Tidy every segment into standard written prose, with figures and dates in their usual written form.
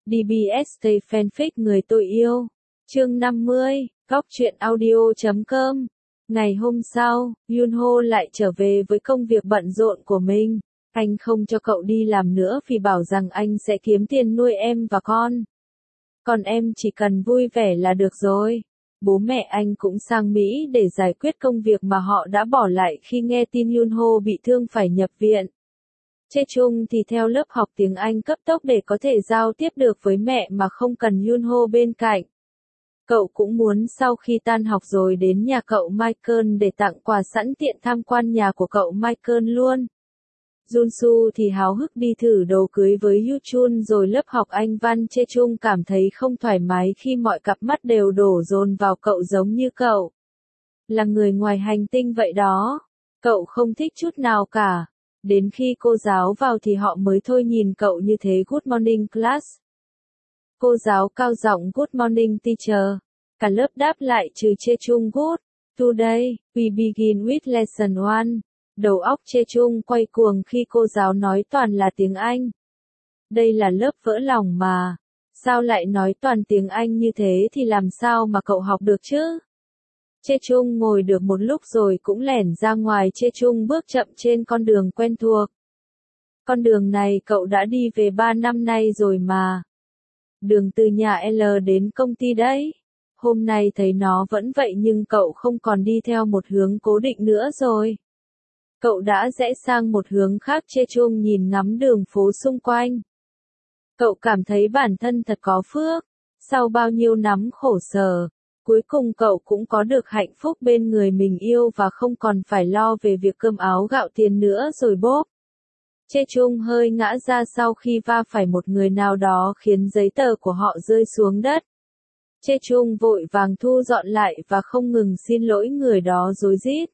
DBSK Fanfic Người tôi yêu. Chương 50, góc truyện audio.com. Ngày hôm sau, Yunho lại trở về với công việc bận rộn của mình. Anh không cho cậu đi làm nữa vì bảo rằng anh sẽ kiếm tiền nuôi em và con. Còn em chỉ cần vui vẻ là được rồi. Bố mẹ anh cũng sang Mỹ để giải quyết công việc mà họ đã bỏ lại khi nghe tin Yunho bị thương phải nhập viện. Chae-chung thì theo lớp học tiếng Anh cấp tốc để có thể giao tiếp được với mẹ mà không cần Yunho bên cạnh. Cậu cũng muốn sau khi tan học rồi đến nhà cậu Michael để tặng quà sẵn tiện tham quan nhà của cậu Michael luôn. Junsu thì háo hức đi thử đồ cưới với Yuchun rồi lớp học Anh văn Chae-chung cảm thấy không thoải mái khi mọi cặp mắt đều đổ dồn vào cậu giống như cậu. Là người ngoài hành tinh vậy đó. Cậu không thích chút nào cả. Đến khi cô giáo vào thì họ mới thôi nhìn cậu như thế. Good morning class. Cô giáo cao giọng good morning teacher. Cả lớp đáp lại trừ Chae-chung good. Today, we begin with lesson 1. Đầu óc Chae-chung quay cuồng khi cô giáo nói toàn là tiếng Anh. Đây là lớp vỡ lòng mà. Sao lại nói toàn tiếng Anh như thế thì làm sao mà cậu học được chứ? Chae-chung ngồi được một lúc rồi cũng lẻn ra ngoài. Chae-chung bước chậm trên con đường quen thuộc. Con đường này cậu đã đi về 3 năm nay rồi mà. Đường từ nhà L đến công ty đấy. Hôm nay thấy nó vẫn vậy nhưng cậu không còn đi theo một hướng cố định nữa rồi. Cậu đã rẽ sang một hướng khác. Chae-chung nhìn ngắm đường phố xung quanh. Cậu cảm thấy bản thân thật có phước. Sau bao nhiêu năm khổ sở, cuối cùng cậu cũng có được hạnh phúc bên người mình yêu và không còn phải lo về việc cơm áo gạo tiền nữa rồi bốp. Chae-chung hơi ngã ra sau khi va phải một người nào đó khiến giấy tờ của họ rơi xuống đất. Chae-chung vội vàng thu dọn lại và không ngừng xin lỗi người đó rối rít.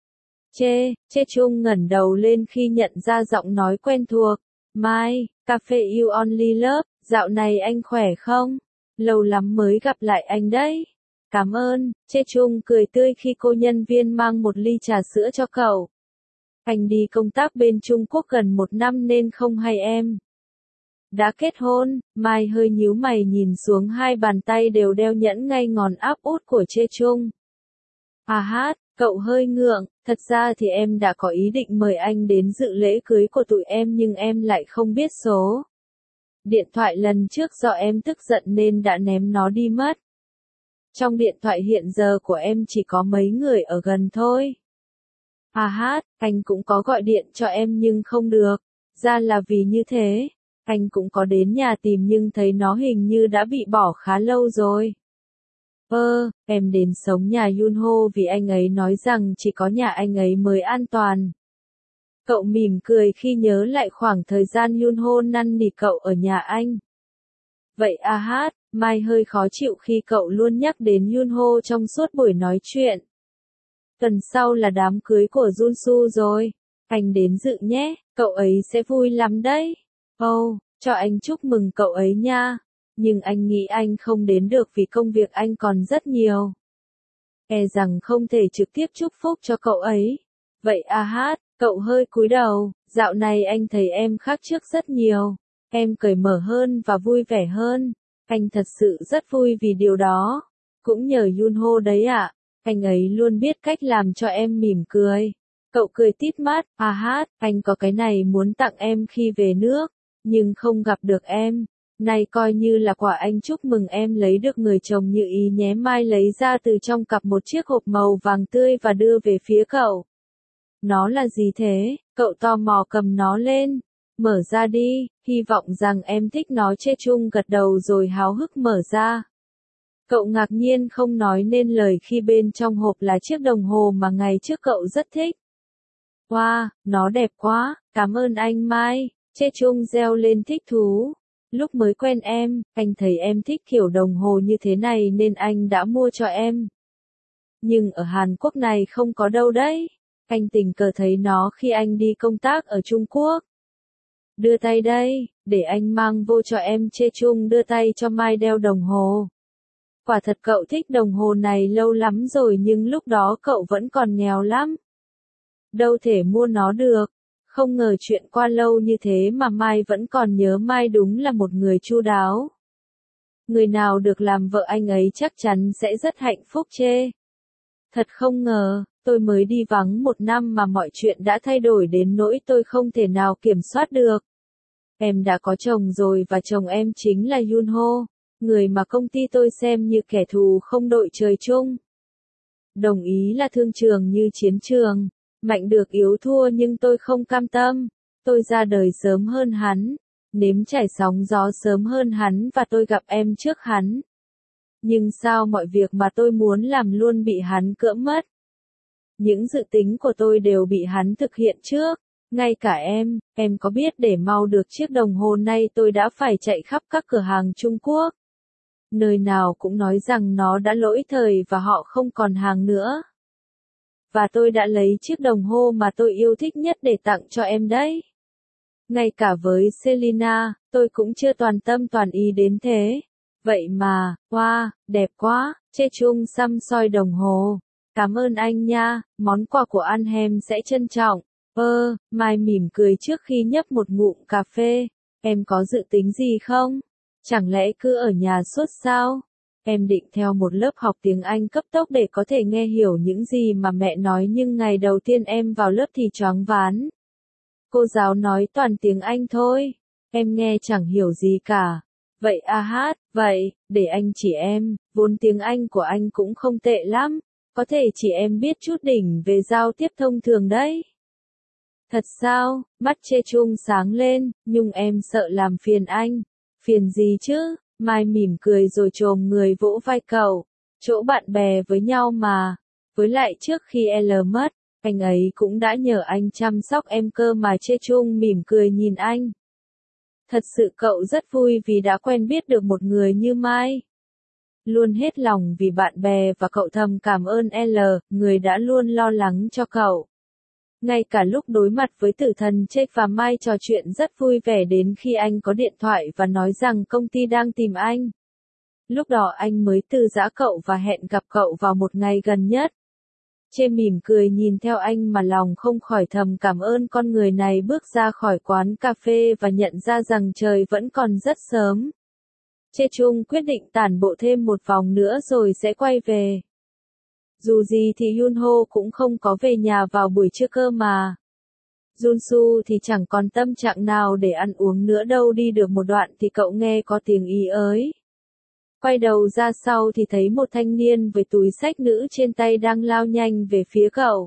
Chae-chung ngẩng đầu lên khi nhận ra giọng nói quen thuộc. Mai, cafe you only love, dạo này anh khỏe không? Lâu lắm mới gặp lại anh đấy. Cảm ơn, Chae-chung cười tươi khi cô nhân viên mang một ly trà sữa cho cậu. Anh đi công tác bên Trung Quốc gần 1 năm nên không hay em. Đã kết hôn, Mai hơi nhíu mày nhìn xuống hai bàn tay đều đeo nhẫn ngay ngón áp út của Chae-chung. À hát, cậu hơi ngượng, thật ra thì em đã có ý định mời anh đến dự lễ cưới của tụi em nhưng em lại không biết số điện thoại lần trước do em tức giận nên đã ném nó đi mất. Trong điện thoại hiện giờ của em chỉ có mấy người ở gần thôi. À hát, anh cũng có gọi điện cho em nhưng không được. Ra là vì như thế. Anh cũng có đến nhà tìm nhưng thấy nó hình như đã bị bỏ khá lâu rồi. Em đến sống nhà Yunho vì anh ấy nói rằng chỉ có nhà anh ấy mới an toàn. Cậu mỉm cười khi nhớ lại khoảng thời gian Yunho năn nỉ cậu ở nhà anh. Vậy à hát, Mai hơi khó chịu khi cậu luôn nhắc đến Yunho trong suốt buổi nói chuyện. Tuần sau là đám cưới của Junsu rồi. Anh đến dự nhé, cậu ấy sẽ vui lắm đấy. Cho anh chúc mừng cậu ấy nha. Nhưng anh nghĩ anh không đến được vì công việc anh còn rất nhiều. E rằng không thể trực tiếp chúc phúc cho cậu ấy. Vậy à hát, cậu hơi cúi đầu, dạo này anh thấy em khác trước rất nhiều. Em cởi mở hơn và vui vẻ hơn. Anh thật sự rất vui vì điều đó. Cũng nhờ Yunho đấy ạ. Anh ấy luôn biết cách làm cho em mỉm cười. Cậu cười tít mắt, à hát, anh có cái này muốn tặng em khi về nước, nhưng không gặp được em. Này coi như là quà anh chúc mừng em lấy được người chồng như ý nhé. Mai lấy ra từ trong cặp một chiếc hộp màu vàng tươi và đưa về phía cậu. Nó là gì thế? Cậu tò mò cầm nó lên. Mở ra đi, hy vọng rằng em thích nó. Chae-chung gật đầu rồi háo hức mở ra. Cậu ngạc nhiên không nói nên lời khi bên trong hộp là chiếc đồng hồ mà ngày trước cậu rất thích. Wow, nó đẹp quá, cảm ơn anh Mai. Chae-chung reo lên thích thú. Lúc mới quen em, anh thấy em thích kiểu đồng hồ như thế này nên anh đã mua cho em. Nhưng ở Hàn Quốc này không có đâu đấy. Anh tình cờ thấy nó khi anh đi công tác ở Trung Quốc. Đưa tay đây, để anh mang vô cho em. Chae-chung đưa tay cho Mai đeo đồng hồ. Quả thật cậu thích đồng hồ này lâu lắm rồi nhưng lúc đó cậu vẫn còn nghèo lắm. Đâu thể mua nó được. Không ngờ chuyện qua lâu như thế mà Mai vẫn còn nhớ. Mai đúng là một người chu đáo. Người nào được làm vợ anh ấy chắc chắn sẽ rất hạnh phúc chê. Thật không ngờ, tôi mới đi vắng 1 năm mà mọi chuyện đã thay đổi đến nỗi tôi không thể nào kiểm soát được. Em đã có chồng rồi và chồng em chính là Yunho, người mà công ty tôi xem như kẻ thù không đội trời chung. Đồng ý là thương trường như chiến trường, mạnh được yếu thua nhưng tôi không cam tâm. Tôi ra đời sớm hơn hắn, nếm trải sóng gió sớm hơn hắn và tôi gặp em trước hắn. Nhưng sao mọi việc mà tôi muốn làm luôn bị hắn cưỡng mất? Những dự tính của tôi đều bị hắn thực hiện trước. Ngay cả em có biết để mau được chiếc đồng hồ này tôi đã phải chạy khắp các cửa hàng Trung Quốc. Nơi nào cũng nói rằng nó đã lỗi thời và họ không còn hàng nữa. Và tôi đã lấy chiếc đồng hồ mà tôi yêu thích nhất để tặng cho em đấy. Ngay cả với Selina, tôi cũng chưa toàn tâm toàn ý đến thế. Vậy mà, wow, đẹp quá, Chê Chung xăm soi đồng hồ. Cảm ơn anh nha, món quà của Anhem sẽ trân trọng. Mai mỉm cười trước khi nhấp một ngụm cà phê. Em có dự tính gì không? Chẳng lẽ cứ ở nhà suốt sao? Em định theo một lớp học tiếng Anh cấp tốc để có thể nghe hiểu những gì mà mẹ nói nhưng ngày đầu tiên em vào lớp thì choáng váng. Cô giáo nói toàn tiếng Anh thôi. Em nghe chẳng hiểu gì cả. Vậy vậy, để anh chỉ em, vốn tiếng Anh của anh cũng không tệ lắm. Có thể chỉ em biết chút đỉnh về giao tiếp thông thường đấy. Thật sao? Mắt Chê Chung sáng lên, nhưng em sợ làm phiền anh. Phiền gì chứ? Mai mỉm cười rồi chồm người vỗ vai cậu. Chỗ bạn bè với nhau mà. Với lại trước khi L mất, anh ấy cũng đã nhờ anh chăm sóc em cơ mà. Chê Chung mỉm cười nhìn anh. Thật sự cậu rất vui vì đã quen biết được một người như Mai. Luôn hết lòng vì bạn bè và cậu thầm cảm ơn L, người đã luôn lo lắng cho cậu. Ngay cả lúc đối mặt với tử thần Jake và Mai trò chuyện rất vui vẻ đến khi anh có điện thoại và nói rằng công ty đang tìm anh. Lúc đó anh mới từ giã cậu và hẹn gặp cậu vào một ngày gần nhất. Chê mỉm cười nhìn theo anh mà lòng không khỏi thầm cảm ơn con người này. Bước ra khỏi quán cà phê và nhận ra rằng trời vẫn còn rất sớm. Chê Chung quyết định tản bộ thêm một vòng nữa rồi sẽ quay về. Dù gì thì Yunho cũng không có về nhà vào buổi trưa cơ mà. Junsu thì chẳng còn tâm trạng nào để ăn uống nữa đâu. Đi được một đoạn thì cậu nghe có tiếng ý ới. Quay đầu ra sau thì thấy một thanh niên với túi xách nữ trên tay đang lao nhanh về phía cậu.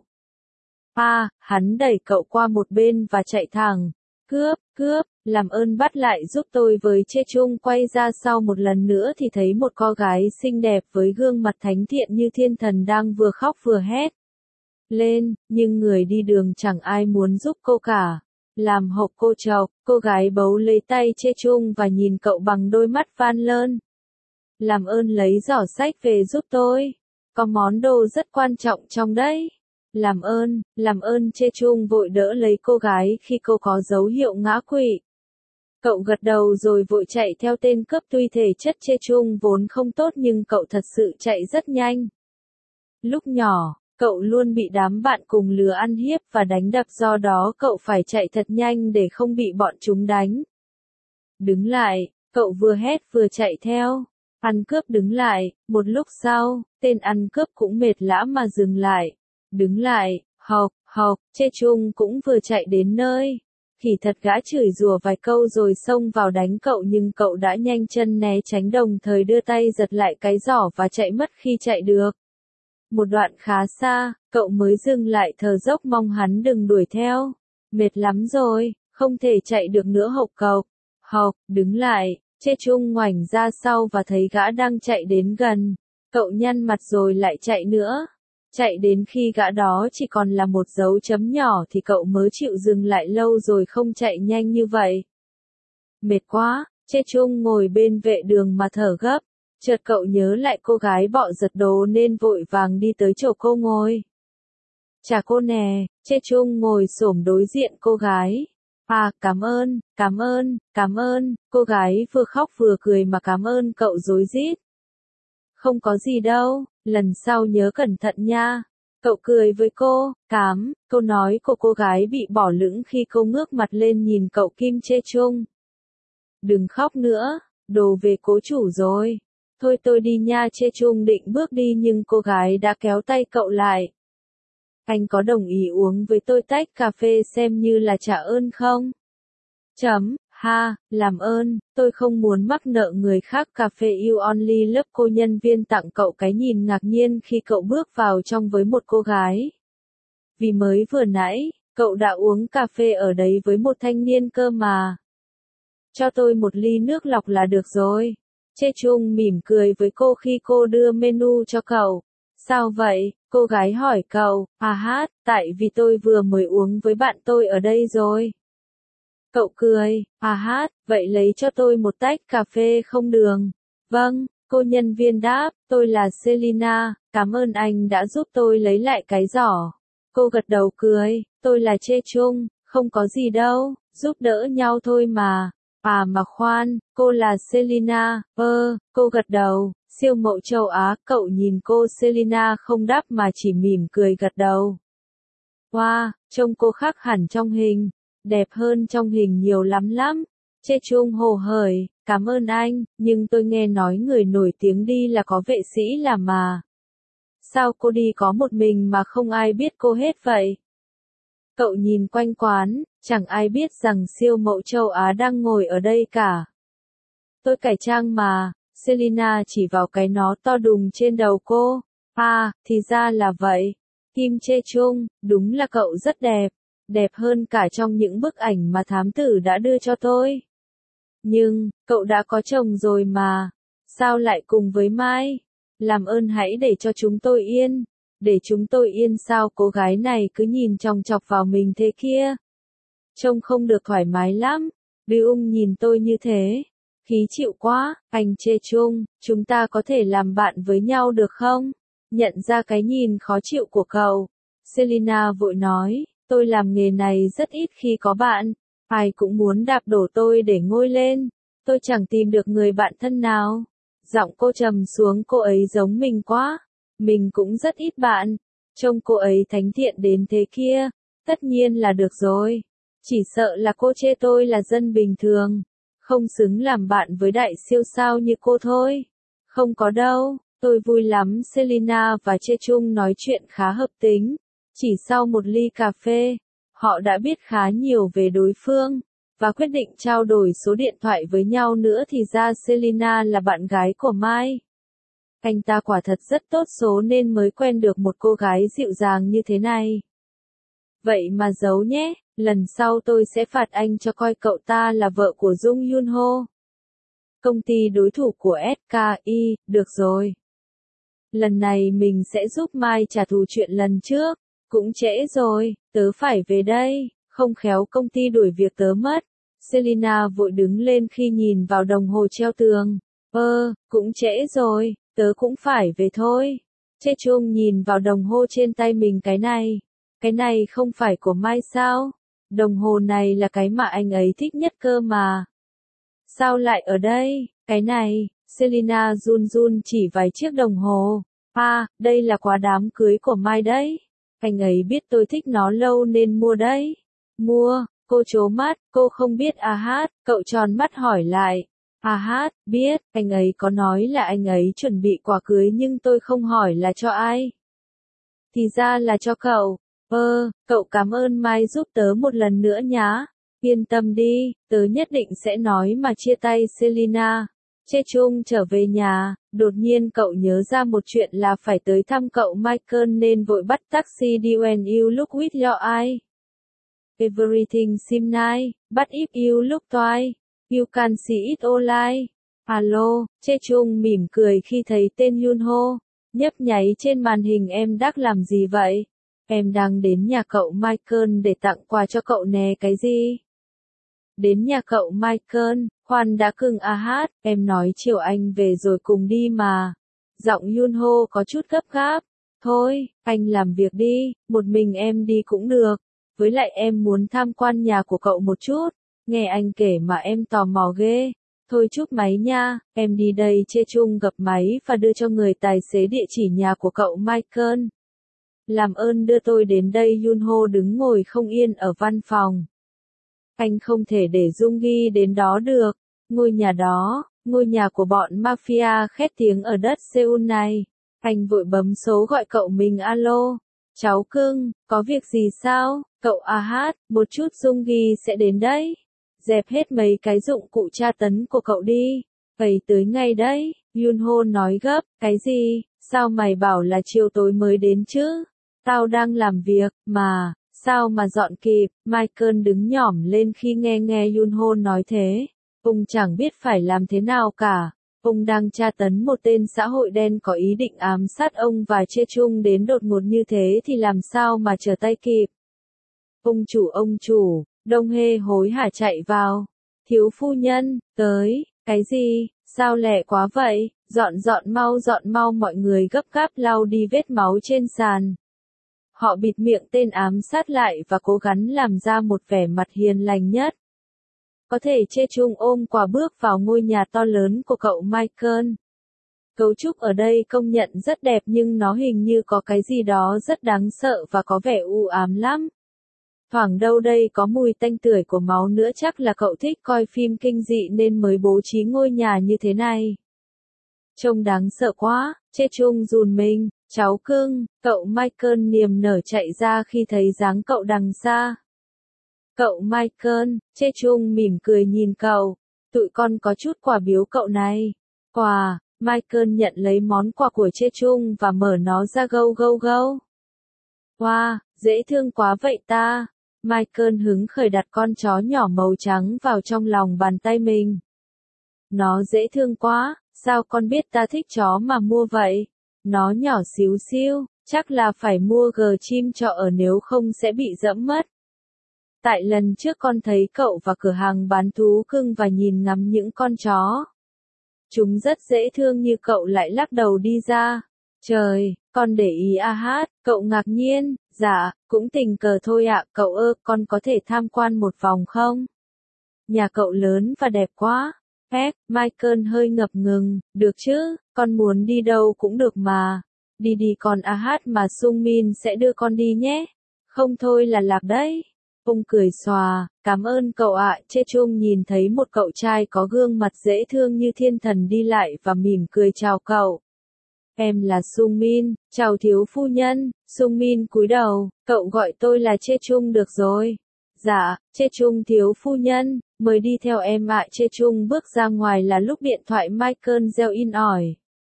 Hắn đẩy cậu qua một bên và chạy thẳng. Cướp, làm ơn bắt lại giúp tôi với. Chê Chung quay ra sau một lần nữa thì thấy một cô gái xinh đẹp với gương mặt thánh thiện như thiên thần đang vừa khóc vừa hét lên, nhưng người đi đường chẳng ai muốn giúp cô cả. Làm hộc cô chọc, cô gái bấu lấy tay Chê Chung và nhìn cậu bằng đôi mắt van lơn. Làm ơn lấy giỏ sách về giúp tôi. Có món đồ rất quan trọng trong đấy. Làm ơn. Chê Chung vội đỡ lấy cô gái khi cô có dấu hiệu ngã quỵ. Cậu gật đầu rồi vội chạy theo tên cướp. Tuy thể chất Chê Chung vốn không tốt nhưng cậu thật sự chạy rất nhanh. Lúc nhỏ, cậu luôn bị đám bạn cùng lứa ăn hiếp và đánh đập, do đó cậu phải chạy thật nhanh để không bị bọn chúng đánh. Đứng lại, cậu vừa hét vừa chạy theo. Ăn cướp đứng lại, một lúc sau, tên ăn cướp cũng mệt lã mà dừng lại. Đứng lại, học, Chê Chung cũng vừa chạy đến nơi. Khỉ thật gã chửi rủa vài câu rồi xông vào đánh cậu nhưng cậu đã nhanh chân né tránh đồng thời đưa tay giật lại cái giỏ và chạy mất. Khi chạy được một đoạn khá xa, cậu mới dừng lại thở dốc mong hắn đừng đuổi theo. Mệt lắm rồi, không thể chạy được nữa. Học, đứng lại. Chê Chung ngoảnh ra sau và thấy gã đang chạy đến gần. Cậu nhăn mặt rồi lại chạy nữa. Chạy đến khi gã đó chỉ còn là một dấu chấm nhỏ thì cậu mới chịu dừng lại. Lâu rồi không chạy nhanh như vậy. Mệt quá, Chê Chung ngồi bên vệ đường mà thở gấp. Chợt cậu nhớ lại cô gái bọ giật đồ nên vội vàng đi tới chỗ cô ngồi. Chà cô nè. Chê Chung ngồi xổm đối diện cô gái. Cảm ơn. Cô gái vừa khóc vừa cười mà cảm ơn cậu rối rít. Không có gì đâu, lần sau nhớ cẩn thận nha. Cậu cười với cô. Câu nói của cô gái bị bỏ lửng khi cô ngước mặt lên nhìn cậu. Kim Chê Chung. Đừng khóc nữa, đồ về cố chủ rồi. Thôi tôi đi nha. Chê Chung định bước đi nhưng cô gái đã kéo tay cậu lại. Anh có đồng ý uống với tôi tách cà phê xem như là trả ơn không? Ha, làm ơn, tôi không muốn mắc nợ người khác. Cà phê You Only Love. Cô nhân viên tặng cậu cái nhìn ngạc nhiên khi cậu bước vào trong với một cô gái. Vì mới vừa nãy, cậu đã uống cà phê ở đấy với một thanh niên cơ mà. Cho tôi một ly nước lọc là được rồi. Chê Chung mỉm cười với cô khi cô đưa menu cho cậu. Sao vậy? Cô gái hỏi cậu. Tại vì tôi vừa mới uống với bạn tôi ở đây rồi. Cậu cười. Vậy lấy cho tôi một tách cà phê không đường. Vâng, cô nhân viên đáp, tôi là Selina, cảm ơn anh đã giúp tôi lấy lại cái giỏ. Cô gật đầu cười, tôi là Chê Chung, không có gì đâu, giúp đỡ nhau thôi mà. Mà khoan, cô là Selina, cô gật đầu, siêu mẫu châu Á. Cậu nhìn cô Selina không đáp mà chỉ mỉm cười gật đầu. Wow, trông cô khác hẳn trong hình, đẹp hơn trong hình nhiều lắm. Chê Chung hồ hởi, cảm ơn anh, nhưng tôi nghe nói người nổi tiếng đi là có vệ sĩ làm mà. Sao cô đi có một mình mà không ai biết cô hết vậy? Cậu nhìn quanh quán, chẳng ai biết rằng siêu mẫu châu Á đang ngồi ở đây cả. Tôi cải trang mà. Selina chỉ vào cái nó to đùng trên đầu cô. Thì ra là vậy. Kim Chê Chung, đúng là cậu rất đẹp. Đẹp hơn cả trong những bức ảnh mà thám tử đã đưa cho tôi. Nhưng, cậu đã có chồng rồi mà. Sao lại cùng với Mai? Làm ơn hãy để cho chúng tôi yên. Để chúng tôi yên sao? Cô gái này cứ nhìn chòng chọc vào mình thế kia. Trông không được thoải mái lắm. Byung nhìn tôi như thế. Khí chịu quá. Anh Chê Chung, chúng ta có thể làm bạn với nhau được không? Nhận ra cái nhìn khó chịu của cậu. Selina vội nói, tôi làm nghề này rất ít khi có bạn. Ai cũng muốn đạp đổ tôi để ngoi lên. Tôi chẳng tìm được người bạn thân nào. Giọng cô trầm xuống, cô ấy giống mình quá. Mình cũng rất ít bạn. Trông cô ấy thánh thiện đến thế kia. Tất nhiên là được rồi. Chỉ sợ là cô chê tôi là dân bình thường. Không xứng làm bạn với đại siêu sao như cô thôi. Không có đâu. Tôi vui lắm. Selina và Chê Chung nói chuyện khá hợp tính. Chỉ sau một ly cà phê, họ đã biết khá nhiều về đối phương, và quyết định trao đổi số điện thoại với nhau nữa. Thì ra Selina là bạn gái của Mai. Anh ta quả thật rất tốt số nên mới quen được một cô gái dịu dàng như thế này. Vậy mà giấu nhé, lần sau tôi sẽ phạt anh cho coi cậu ta là vợ của Jung Yoon Ho. Công ty đối thủ của SKI, được rồi. Lần này mình sẽ giúp Mai trả thù chuyện lần trước. Cũng trễ rồi, tớ phải về đây, không khéo công ty đuổi việc tớ mất. Selina vội đứng lên khi nhìn vào đồng hồ treo tường. Cũng trễ rồi, tớ cũng phải về thôi. Chê Chung nhìn vào đồng hồ trên tay mình. Cái này không phải của Mai sao? Đồng hồ này là cái mà anh ấy thích nhất cơ mà. Sao lại ở đây? Cái này, Selina run run chỉ vài chiếc đồng hồ. Đây là quà đám cưới của Mai đấy. Anh ấy biết tôi thích nó lâu nên mua đấy. Mua, cô trố mắt, cô không biết cậu tròn mắt hỏi lại. Biết, anh ấy có nói là anh ấy chuẩn bị quà cưới nhưng tôi không hỏi là cho ai. Thì ra là cho cậu. Cậu cảm ơn Mai giúp tớ một lần nữa nhá. Yên tâm đi, tớ nhất định sẽ nói mà. Chia tay Selina. Chê Chung trở về nhà, đột nhiên cậu nhớ ra một chuyện là phải tới thăm cậu Michael nên vội bắt taxi đi. When you look with your eye, everything seems nice, but if you look twice, you can see it all right. Alo, Chê Chung mỉm cười khi thấy tên Yunho, nhấp nháy trên màn hình. Em đang làm gì vậy? Em đang đến nhà cậu Michael để tặng quà cho cậu nè. Cái gì? Đến nhà cậu Michael, khoan đã cưng em nói chiều anh về rồi cùng đi mà. Giọng Yunho có chút gấp gáp. Thôi, anh làm việc đi, một mình em đi cũng được. Với lại em muốn tham quan nhà của cậu một chút. Nghe anh kể mà em tò mò ghê. Thôi cúp máy nha, em đi đây. Chê Chung gập máy và đưa cho người tài xế địa chỉ nhà của cậu Michael. Làm ơn đưa tôi đến đây. Yunho đứng ngồi không yên ở văn phòng. Anh không thể để Dung Gi đến đó được. Ngôi nhà đó, ngôi nhà của bọn mafia khét tiếng ở đất Seoul này. Anh vội bấm số gọi cậu mình. Alo, cháu cưng, có việc gì sao? Cậu một chút Junggi sẽ đến đấy. Dẹp hết mấy cái dụng cụ tra tấn của cậu đi. Vậy tới ngay đấy, Yunho nói gấp. Cái gì? Sao mày bảo là chiều tối mới đến chứ? Tao đang làm việc, mà, sao mà dọn kịp? Michael đứng nhỏm lên khi nghe Yunho nói thế. Ông chẳng biết phải làm thế nào cả. Ông đang tra tấn một tên xã hội đen có ý định ám sát ông và Chê Chung đến đột ngột như thế thì làm sao mà trở tay kịp. Ông chủ, Đông Hê hối hả chạy vào. Thiếu phu nhân, tới, cái gì, sao lẹ quá vậy, dọn mau mọi người gấp gáp lau đi vết máu trên sàn. Họ bịt miệng tên ám sát lại và cố gắng làm ra một vẻ mặt hiền lành nhất. Có thể Chê Chung ôm quả bước vào ngôi nhà to lớn của cậu Michael. Cấu trúc ở đây công nhận rất đẹp nhưng nó hình như có cái gì đó rất đáng sợ và có vẻ u ám lắm. Thoảng đâu đây có mùi tanh tưởi của máu nữa, chắc là cậu thích coi phim kinh dị nên mới bố trí ngôi nhà như thế này. Trông đáng sợ quá, Chê Chung run mình, cháu cưng, cậu Michael niềm nở chạy ra khi thấy dáng cậu đằng xa. Cậu Michael, Chê Chung mỉm cười nhìn cậu, tụi con có chút quà biếu cậu này. Quà, Michael nhận lấy món quà của Chê Chung và mở nó ra gâu. Wow, dễ thương quá vậy ta. Michael hứng khởi đặt con chó nhỏ màu trắng vào trong lòng bàn tay mình. Nó dễ thương quá, sao con biết ta thích chó mà mua vậy? Nó nhỏ xíu xiu, chắc là phải mua chim trọ ở nếu không sẽ bị dẫm mất. Tại lần trước con thấy cậu vào cửa hàng bán thú cưng và nhìn ngắm những con chó. Chúng rất dễ thương như cậu lại lắc đầu đi ra. Trời, con để ý cậu ngạc nhiên, dạ, cũng tình cờ thôi ạ, cậu con có thể tham quan một vòng không? Nhà cậu lớn và đẹp quá. Michael hơi ngập ngừng, được chứ, con muốn đi đâu cũng được mà. Đi con mà Sungmin sẽ đưa con đi nhé. Không thôi là lạc đấy. Ông cười xòa, cảm ơn cậu ạ. Chê Chung nhìn thấy một cậu trai có gương mặt dễ thương như thiên thần đi lại và mỉm cười chào cậu. Em là Sungmin, chào thiếu phu nhân. Sungmin cúi đầu, cậu gọi tôi là Chê Chung được rồi. Dạ, Chê Chung thiếu phu nhân, mời đi theo em ạ. Chê Chung bước ra ngoài là lúc điện thoại Michael reo in ỏi.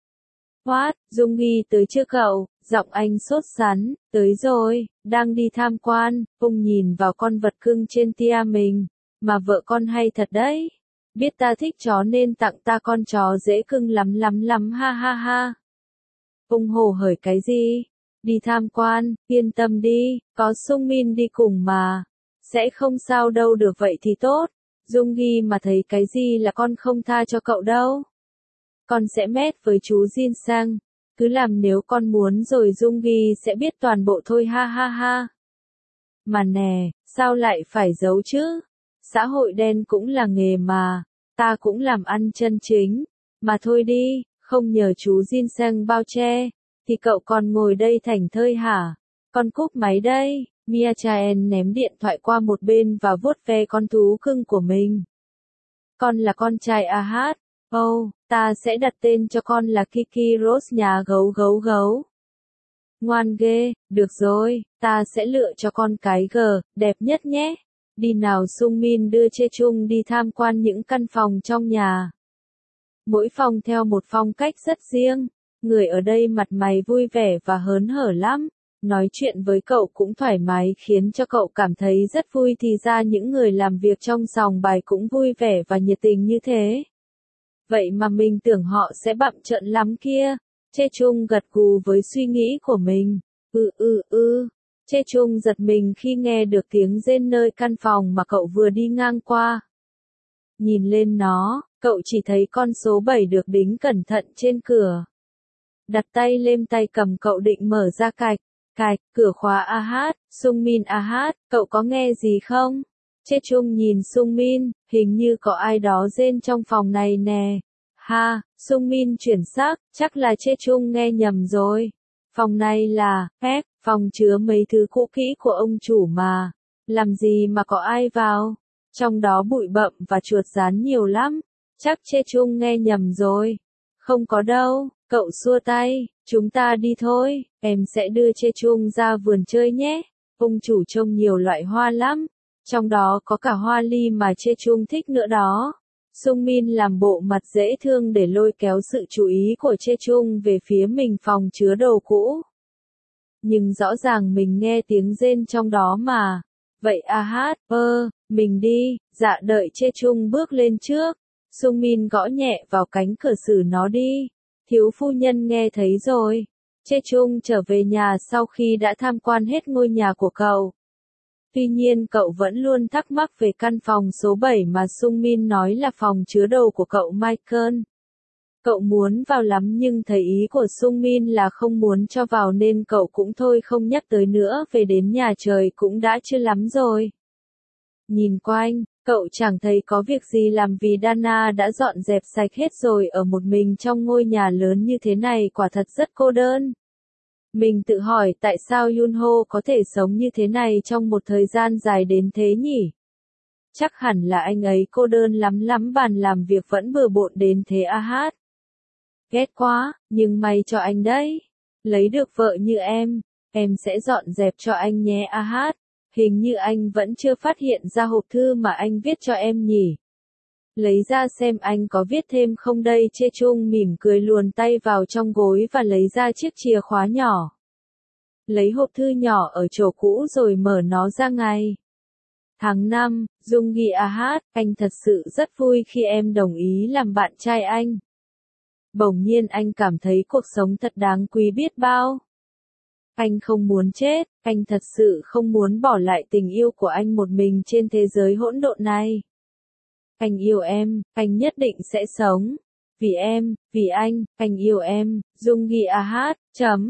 What, Junggi tới chưa cậu? Giọng anh sốt sắng, tới rồi, đang đi tham quan. Ông nhìn vào con vật cưng trên tia mình, mà vợ con hay thật đấy. Biết ta thích chó nên tặng ta con chó dễ cưng lắm ha. Ông hồ hởi cái gì? Đi tham quan, yên tâm đi, có Sungmin đi cùng mà. Sẽ không sao đâu, được vậy thì tốt. Junggi mà thấy cái gì là con không tha cho cậu đâu. Con sẽ mét với chú Jin Sang. Cứ làm nếu con muốn rồi Junggi sẽ biết toàn bộ thôi ha. Mà nè, sao lại phải giấu chứ? Xã hội đen cũng là nghề mà. Ta cũng làm ăn chân chính. Mà thôi đi, không nhờ chú Jin Sang bao che. Thì cậu còn ngồi đây thảnh thơi hả? Con cúp máy đây. Mia Chaen ném điện thoại qua một bên và vuốt ve con thú cưng của mình. Con là con trai ta sẽ đặt tên cho con là Kiki Rose nhà gấu. Ngoan ghê, được rồi, ta sẽ lựa cho con cái đẹp nhất nhé. Đi nào. Sungmin đưa Chê Chung đi tham quan những căn phòng trong nhà. Mỗi phòng theo một phong cách rất riêng. Người ở đây mặt mày vui vẻ và hớn hở lắm. Nói chuyện với cậu cũng thoải mái khiến cho cậu cảm thấy rất vui. Thì ra những người làm việc trong sòng bài cũng vui vẻ và nhiệt tình như thế. Vậy mà mình tưởng họ sẽ bặm trợn lắm kia. Chê Chung gật gù với suy nghĩ của mình. Chê Chung giật mình khi nghe được tiếng rên nơi căn phòng mà cậu vừa đi ngang qua. Nhìn lên nó, cậu chỉ thấy con số 7 được đính cẩn thận trên cửa. Đặt tay lên tay cầm, cậu định mở ra cạch, cửa khóa. Sungmin cậu có nghe gì không? Chê Chung nhìn Sungmin, hình như có ai đó rên trong phòng này nè. Sungmin chuyển xác, chắc là Chê Chung nghe nhầm rồi. Phòng này là, phòng chứa mấy thứ cũ kỹ của ông chủ mà. Làm gì mà có ai vào? Trong đó bụi bặm và chuột rán nhiều lắm. Chắc Chê Chung nghe nhầm rồi. Không có đâu, cậu xua tay, chúng ta đi thôi, em sẽ đưa Chê Chung ra vườn chơi nhé. Ông chủ trông nhiều loại hoa lắm, trong đó có cả hoa ly mà Chê Chung thích nữa đó. Sung Min làm bộ mặt dễ thương để lôi kéo sự chú ý của Chê Chung về phía mình phòng chứa đồ cũ. Nhưng rõ ràng mình nghe tiếng rên trong đó mà. Vậy hát, mình đi, dạ đợi Chê Chung bước lên trước. Sung Min gõ nhẹ vào cánh cửa xử nó đi. Thiếu phu nhân nghe thấy rồi. Chê Chung trở về nhà sau khi đã tham quan hết ngôi nhà của cậu. Tuy nhiên cậu vẫn luôn thắc mắc về căn phòng số 7 mà Sung Min nói là phòng chứa đồ của cậu Michael. Cậu muốn vào lắm nhưng thấy ý của Sung Min là không muốn cho vào nên cậu cũng thôi không nhắc tới nữa, về đến nhà trời cũng đã trưa lắm rồi. Nhìn quanh, cậu chẳng thấy có việc gì làm vì Dana đã dọn dẹp sạch hết rồi, ở một mình trong ngôi nhà lớn như thế này quả thật rất cô đơn. Mình tự hỏi tại sao Yunho có thể sống như thế này trong một thời gian dài đến thế nhỉ? Chắc hẳn là anh ấy cô đơn lắm lắm, bàn làm việc vẫn bừa bộn đến thế hát. Ghét quá, nhưng may cho anh đấy. Lấy được vợ như em sẽ dọn dẹp cho anh nhé hát. Hình như anh vẫn chưa phát hiện ra hộp thư mà anh viết cho em nhỉ. Lấy ra xem anh có viết thêm không đây. Chê Chung mỉm cười luồn tay vào trong gối và lấy ra chiếc chìa khóa nhỏ. Lấy hộp thư nhỏ ở chỗ cũ rồi mở nó ra ngay. Tháng 5, Dung ghi hát, anh thật sự rất vui khi em đồng ý làm bạn trai anh. Bỗng nhiên anh cảm thấy cuộc sống thật đáng quý biết bao. Anh không muốn chết, anh thật sự không muốn bỏ lại tình yêu của anh một mình trên thế giới hỗn độn này. Anh yêu em, anh nhất định sẽ sống. Vì em, vì anh yêu em. Dung ghi hát,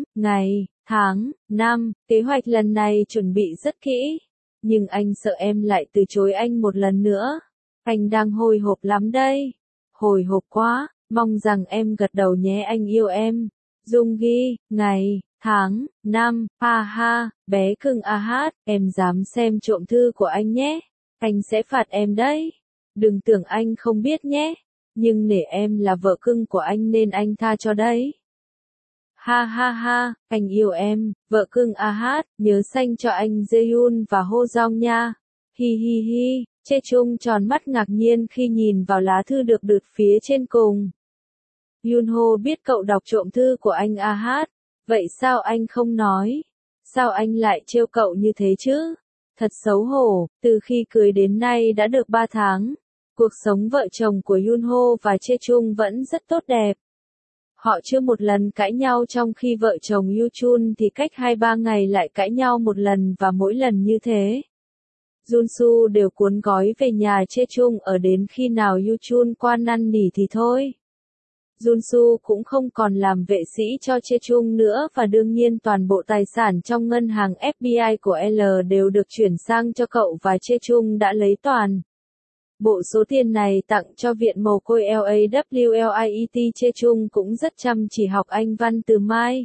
ngày, tháng, năm, kế hoạch lần này chuẩn bị rất kỹ. Nhưng anh sợ em lại từ chối anh một lần nữa. Anh đang hồi hộp lắm đây. Hồi hộp quá, mong rằng em gật đầu nhé, anh yêu em. Dung ghi, ngày, tháng, năm, ha, bé cưng hát, em dám xem trộm thư của anh nhé. Anh sẽ phạt em đấy. Đừng tưởng anh không biết nhé. Nhưng nể em là vợ cưng của anh nên anh tha cho đấy. Ha, anh yêu em, vợ cưng hát, nhớ xanh cho anh Jaehyun và Ho Jong nha. Hi. Chê Chung tròn mắt ngạc nhiên khi nhìn vào lá thư được đựt phía trên cùng. Yunho biết cậu đọc trộm thư của anh hát. Vậy sao anh không nói? Sao anh lại trêu cậu như thế chứ? Thật xấu hổ, từ khi cưới đến nay đã được 3 tháng. Cuộc sống vợ chồng của Yunho và Chê Chung vẫn rất tốt đẹp. Họ chưa một lần cãi nhau, trong khi vợ chồng Yuchun thì cách 2-3 ngày lại cãi nhau một lần, và mỗi lần như thế, Junsu đều cuốn gói về nhà Chê Chung ở, đến khi nào Yuchun qua năn nỉ thì thôi. Junsu cũng không còn làm vệ sĩ cho Chê Chung nữa, và đương nhiên toàn bộ tài sản trong ngân hàng FBI của L đều được chuyển sang cho cậu, và Chê Chung đã lấy toàn bộ số tiền này tặng cho viện mồ côi LAWLIET. Chê Chung cũng rất chăm chỉ học Anh văn từ Mai.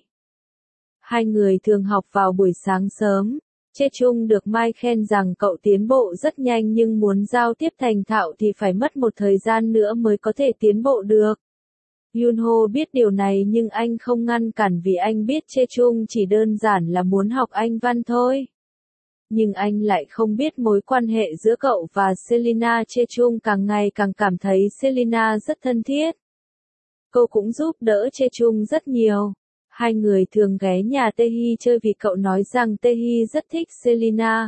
Hai người thường học vào buổi sáng sớm. Chê Chung được Mai khen rằng cậu tiến bộ rất nhanh, nhưng muốn giao tiếp thành thạo thì phải mất một thời gian nữa mới có thể tiến bộ được. Yunho biết điều này nhưng anh không ngăn cản, vì anh biết Chê Chung chỉ đơn giản là muốn học Anh văn thôi. Nhưng anh lại không biết mối quan hệ giữa cậu và Selina. Chê Chung càng ngày càng cảm thấy Selina rất thân thiết. Cô cũng giúp đỡ Chê Chung rất nhiều. Hai người thường ghé nhà Taehi chơi vì cậu nói rằng Taehi rất thích Selina.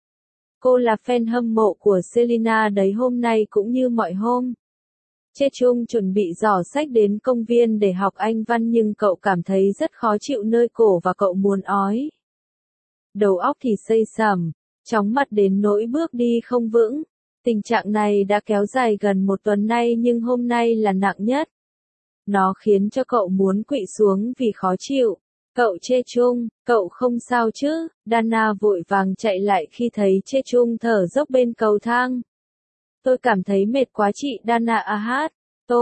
Cô là fan hâm mộ của Selina đấy, hôm nay cũng như mọi hôm. Chê Chung chuẩn bị giỏ sách đến công viên để học Anh văn, nhưng cậu cảm thấy rất khó chịu nơi cổ và cậu muốn ói. Đầu óc thì xây sẩm, chóng mặt đến nỗi bước đi không vững. Tình trạng này đã kéo dài gần 1 tuần nay, nhưng hôm nay là nặng nhất. Nó khiến cho cậu muốn quỵ xuống vì khó chịu. Cậu Chê Chung, cậu không sao chứ? Dana vội vàng chạy lại khi thấy Chê Chung thở dốc bên cầu thang. Tôi cảm thấy mệt quá chị Dana hát.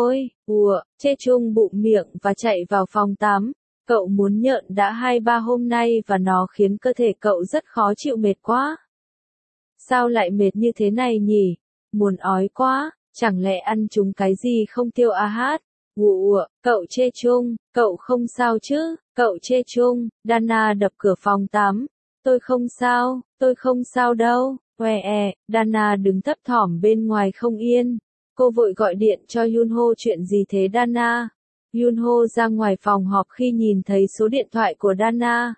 Chê Chung bụm miệng và chạy vào phòng tắm. Cậu muốn nhợn đã 2-3 hôm nay và nó khiến cơ thể cậu rất khó chịu, mệt quá. Sao lại mệt như thế này nhỉ? Muốn ói quá. Chẳng lẽ ăn chúng cái gì không tiêu à hát? Cậu chê chung, cậu không sao chứ, cậu chê chung, Dana đập cửa phòng tắm. Tôi không sao đâu, Dana đứng thấp thỏm bên ngoài không yên. Cô vội gọi điện cho Yunho, chuyện gì thế Dana? Yunho ra ngoài phòng họp khi nhìn thấy số điện thoại của Dana.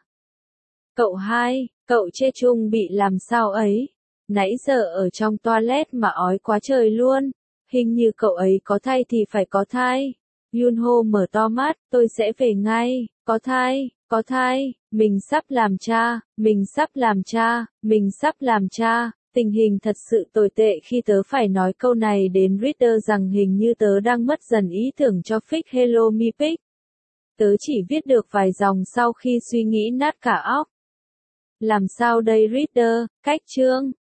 Cậu chê chung bị làm sao ấy? Nãy giờ ở trong toilet mà ói quá trời luôn. Hình như cậu ấy có thai thì phải có thai. Yunho mở to mắt, tôi sẽ về ngay. Có thai, mình sắp làm cha. Tình hình thật sự tồi tệ khi tớ phải nói câu này đến reader rằng hình như tớ đang mất dần ý tưởng cho fic Hello Me Pic. Tớ chỉ viết được vài dòng sau khi suy nghĩ nát cả óc. Làm sao đây reader, cách chương.